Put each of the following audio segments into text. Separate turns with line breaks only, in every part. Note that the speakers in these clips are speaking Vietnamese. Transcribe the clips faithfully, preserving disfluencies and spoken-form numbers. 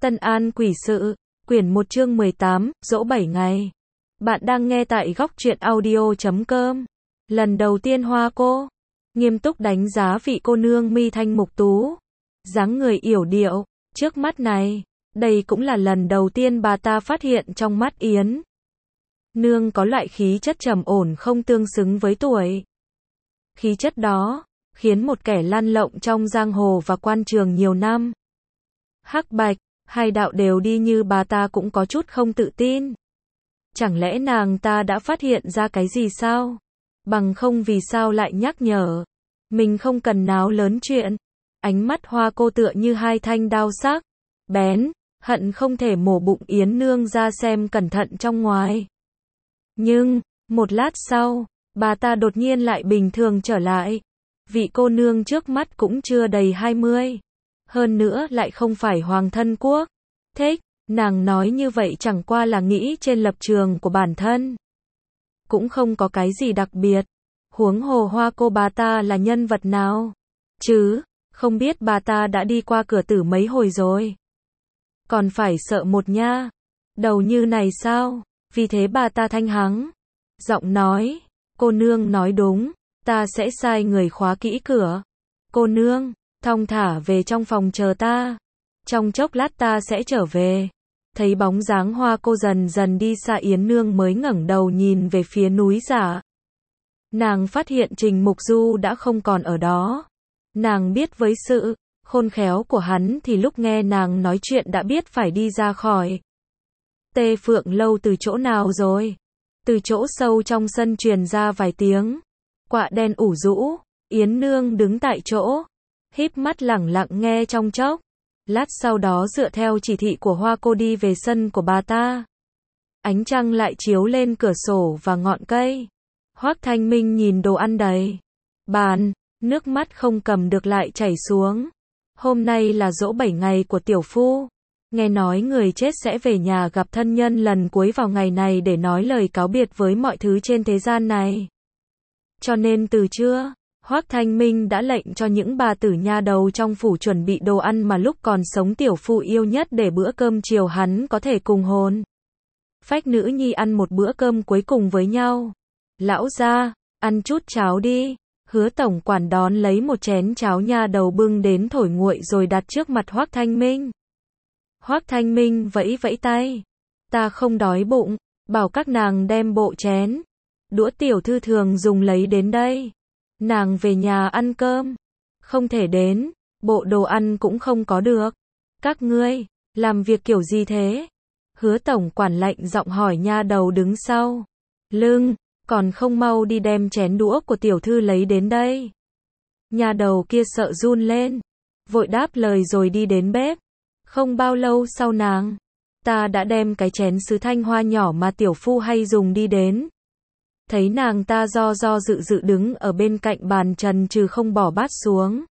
Tân An Quỷ Sự, quyển một chương mười tám, dỗ bảy ngày. Bạn đang nghe tại góc truyện audio chấm com. Lần đầu tiên Hoa cô nghiêm túc đánh giá vị cô nương mi thanh mục tú, dáng người yểu điệu trước mắt này. Đây cũng là lần đầu tiên bà ta phát hiện trong mắt Yến nương có loại khí chất trầm ổn không tương xứng với tuổi. Khí chất đó khiến một kẻ lăn lộn trong giang hồ và quan trường nhiều năm, hắc bạch hai đạo đều đi như bà ta cũng có chút không tự tin. Chẳng lẽ nàng ta đã phát hiện ra cái gì sao? Bằng không vì sao lại nhắc nhở mình không cần náo lớn chuyện. Ánh mắt Hoa cô tựa như hai thanh đao sắc bén, hận không thể mổ bụng Yến nương ra xem cẩn thận trong ngoài. Nhưng một lát sau, bà ta đột nhiên lại bình thường trở lại. Vị cô nương trước mắt cũng chưa đầy hai mươi, hơn nữa lại không phải hoàng thân quốc thích. Nàng nói như vậy chẳng qua là nghĩ trên lập trường của bản thân, cũng không có cái gì đặc biệt. Huống hồ Hoa cô bà ta là nhân vật nào chứ? Không biết bà ta đã đi qua cửa tử mấy hồi rồi, còn phải sợ một nha đầu như này sao? Vì thế bà ta thanh hắng giọng nói, cô nương nói đúng, ta sẽ sai người khóa kỹ cửa. Cô nương thong thả về trong phòng chờ ta, trong chốc lát ta sẽ trở về. Thấy bóng dáng Hoa cô dần dần đi xa, Yến nương mới ngẩng đầu nhìn về phía núi giả. Nàng phát hiện Trình Mục Du đã không còn ở đó. Nàng biết với sự khôn khéo của hắn thì lúc nghe nàng nói chuyện đã biết phải đi ra khỏi Tê Phượng lâu từ chỗ nào rồi. Từ chỗ sâu trong sân truyền ra vài tiếng quạ đen ủ rũ. Yến nương đứng tại chỗ, híp mắt lẳng lặng nghe trong chốc lát, sau đó dựa theo chỉ thị của Hoa cô đi về sân của bà ta. Ánh trăng lại chiếu lên cửa sổ và ngọn cây. Hoắc Thanh Minh nhìn đồ ăn đầy bàn, nước mắt không cầm được lại chảy xuống. Hôm nay là dỗ bảy ngày của tiểu phu. Nghe nói người chết sẽ về nhà gặp thân nhân lần cuối vào ngày này để nói lời cáo biệt với mọi thứ trên thế gian này. Cho nên từ trưa, Hoắc Thanh Minh đã lệnh cho những bà tử nha đầu trong phủ chuẩn bị đồ ăn mà lúc còn sống tiểu phu yêu nhất, để bữa cơm chiều hắn có thể cùng hồn phách nữ nhi ăn một bữa cơm cuối cùng với nhau. Lão gia, ăn chút cháo đi. Hứa tổng quản đón lấy một chén cháo nha đầu bưng đến thổi nguội rồi đặt trước mặt Hoắc Thanh Minh. Hoắc Thanh Minh vẫy vẫy tay, ta không đói bụng, bảo các nàng đem bộ chén đũa tiểu thư thường dùng lấy đến đây. Nàng về nhà ăn cơm không thể đến, bộ đồ ăn cũng không có được. Các ngươi làm việc kiểu gì thế? Hứa tổng quản lạnh giọng hỏi nha đầu đứng sau lưng, còn không mau đi đem chén đũa của tiểu thư lấy đến đây. Nha đầu kia sợ run lên, vội đáp lời rồi đi đến bếp. Không bao lâu sau nàng ta đã đem cái chén sứ thanh hoa nhỏ mà tiểu phu hay dùng đi đến. Thấy nàng ta do do dự dự đứng ở bên cạnh bàn trần trừ không bỏ bát xuống.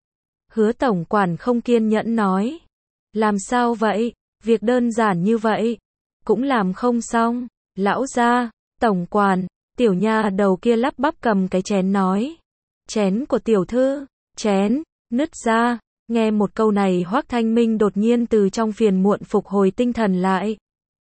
Hứa tổng quản không kiên nhẫn nói, làm sao vậy? Việc đơn giản như vậy cũng làm không xong. Lão gia, tổng quản, tiểu nha đầu kia lắp bắp cầm cái chén nói, chén của tiểu thư, chén nứt ra. Nghe một câu này, Hoắc Thanh Minh đột nhiên từ trong phiền muộn phục hồi tinh thần lại.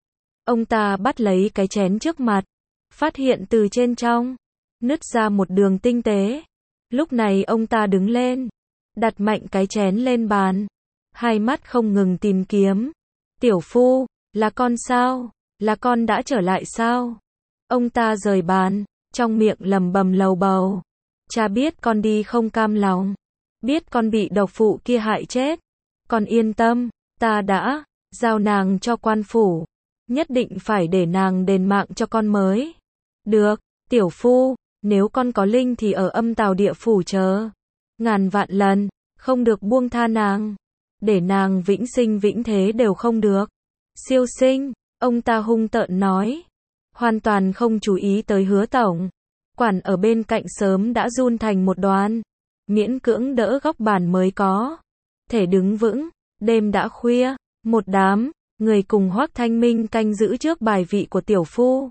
Ông ta bắt lấy cái chén trước mặt, phát hiện từ trên trong nứt ra một đường tinh tế. Lúc này ông ta đứng lên, đặt mạnh cái chén lên bàn, hai mắt không ngừng tìm kiếm. Tiểu phu, là con sao? Là con đã trở lại sao? Ông ta rời bàn, trong miệng lầm bầm lầu bầu, cha biết con đi không cam lòng, biết con bị độc phụ kia hại chết. Con yên tâm, ta đã giao nàng cho quan phủ, nhất định phải để nàng đền mạng cho con mới được. Tiểu phu, nếu con có linh thì ở âm tào địa phủ chờ ngàn vạn lần, không được buông tha nàng, để nàng vĩnh sinh vĩnh thế đều không được. Siêu sinh, ông ta hung tợn nói, hoàn toàn không chú ý tới hứa tổng quản ở bên cạnh sớm đã run thành một đoàn, miễn cưỡng đỡ góc bàn mới có thể đứng vững. Đêm đã khuya, một đám người cùng Hoắc Thanh Minh canh giữ trước bài vị của tiểu phu.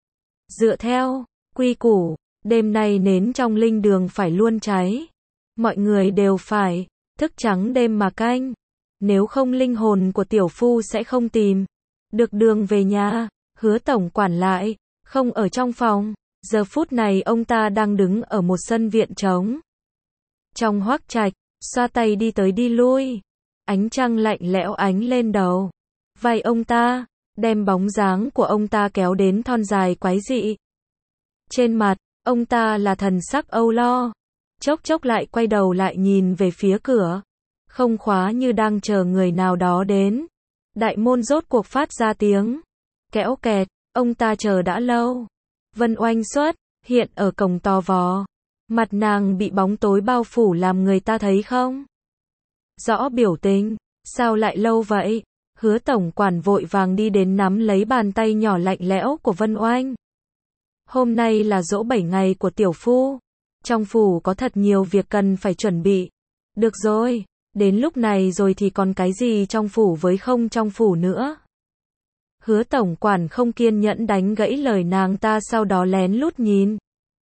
Dựa theo quy củ, đêm nay nến trong linh đường phải luôn cháy, mọi người đều phải thức trắng đêm mà canh. nếu không linh hồn của tiểu phu sẽ không tìm được đường về nhà. Hứa tổng quản lại, không ở trong phòng. Giờ phút này ông ta đang đứng ở một sân viện trống. Trong hoác trạch, xoa tay đi tới đi lui. Ánh trăng lạnh lẽo ánh lên đầu vai ông ta, đem bóng dáng của ông ta kéo đến thon dài quái dị. Trên mặt, ông ta là thần sắc âu lo. Chốc chốc lại quay đầu lại nhìn về phía cửa. Không khóa như đang chờ người nào đó đến. Đại môn rốt cuộc phát ra tiếng kéo kẹt, ông ta chờ đã lâu. Vân Oanh xuất hiện ở cổng to vò. Mặt nàng bị bóng tối bao phủ làm người ta thấy không rõ biểu tình. Sao lại lâu vậy? Hứa tổng quản vội vàng đi đến nắm lấy bàn tay nhỏ lạnh lẽo của Vân Oanh. Hôm nay là giỗ bảy ngày của tiểu phu. Trong phủ có thật nhiều việc cần phải chuẩn bị. Được rồi, đến lúc này rồi thì còn cái gì trong phủ với không trong phủ nữa. Hứa tổng quản không kiên nhẫn đánh gãy lời nàng ta, sau đó lén lút nhìn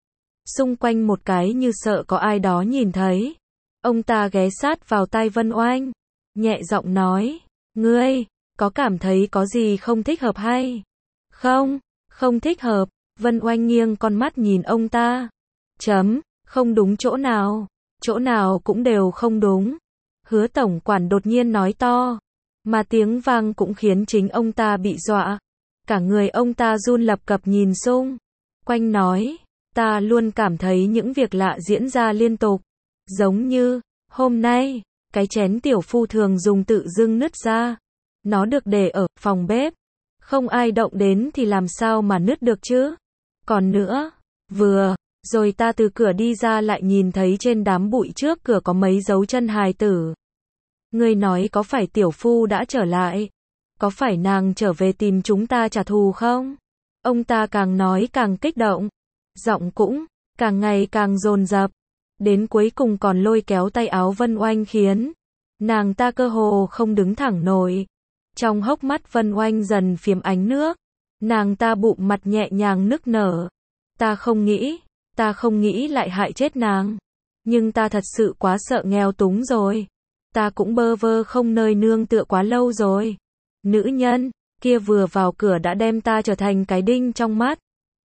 xung quanh một cái như sợ có ai đó nhìn thấy. Ông ta ghé sát vào tai Vân Oanh, nhẹ giọng nói, ngươi, có cảm thấy có gì không thích hợp hay? Không, không thích hợp. Vân Oanh nghiêng con mắt nhìn ông ta. Chấm, không đúng chỗ nào, chỗ nào cũng đều không đúng. Hứa tổng quản đột nhiên nói to, mà tiếng vang cũng khiến chính ông ta bị dọa. Cả người ông ta run lập cập nhìn xung quanh nói, ta luôn cảm thấy những việc lạ diễn ra liên tục. Giống như, hôm nay, cái chén tiểu phu thường dùng tự dưng nứt ra. Nó được để ở phòng bếp. Không ai động đến thì làm sao mà nứt được chứ? Còn nữa, vừa rồi ta từ cửa đi ra lại nhìn thấy trên đám bụi trước cửa có mấy dấu chân hài tử. Ngươi nói có phải tiểu phu đã trở lại? Có phải nàng trở về tìm chúng ta trả thù không? Ông ta càng nói càng kích động. Giọng cũng càng ngày càng dồn dập. Đến cuối cùng còn lôi kéo tay áo Vân Oanh khiến nàng ta cơ hồ không đứng thẳng nổi. Trong hốc mắt Vân Oanh dần phiếm ánh nước. Nàng ta bụng mặt nhẹ nhàng nức nở. Ta không nghĩ, ta không nghĩ lại hại chết nàng. Nhưng ta thật sự quá sợ nghèo túng rồi. Ta cũng bơ vơ không nơi nương tựa quá lâu rồi. Nữ nhân kia vừa vào cửa đã đem ta trở thành cái đinh trong mắt.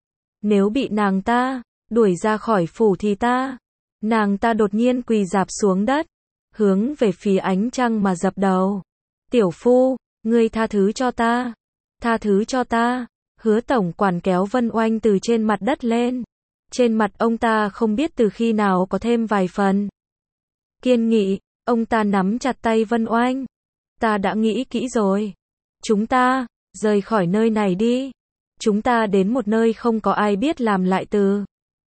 Nếu bị nàng ta đuổi ra khỏi phủ thì ta... Nàng ta đột nhiên quỳ rạp xuống đất, hướng về phía ánh trăng mà dập đầu. Tiểu phu, ngươi tha thứ cho ta. Tha thứ cho ta. Hứa tổng quản kéo Vân Oanh từ trên mặt đất lên. Trên mặt ông ta không biết từ khi nào có thêm vài phần kiên nghị. Ông ta nắm chặt tay Vân Oanh. Ta đã nghĩ kỹ rồi. Chúng ta rời khỏi nơi này đi. Chúng ta đến một nơi không có ai biết làm lại từ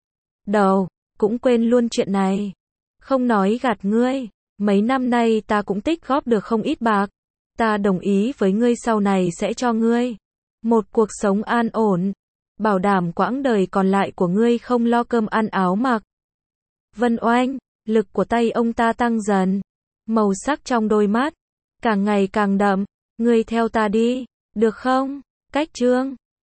đầu. Cũng quên luôn chuyện này. Không nói gạt ngươi. Mấy năm nay ta cũng tích góp được không ít bạc. Ta đồng ý với ngươi sau này sẽ cho ngươi một cuộc sống an ổn. Bảo đảm quãng đời còn lại của ngươi không lo cơm ăn áo mặc. Vân Oanh, lực của tay ông ta tăng dần. Màu sắc trong đôi mắt càng ngày càng đậm. Ngươi theo ta đi, được không? Cách chương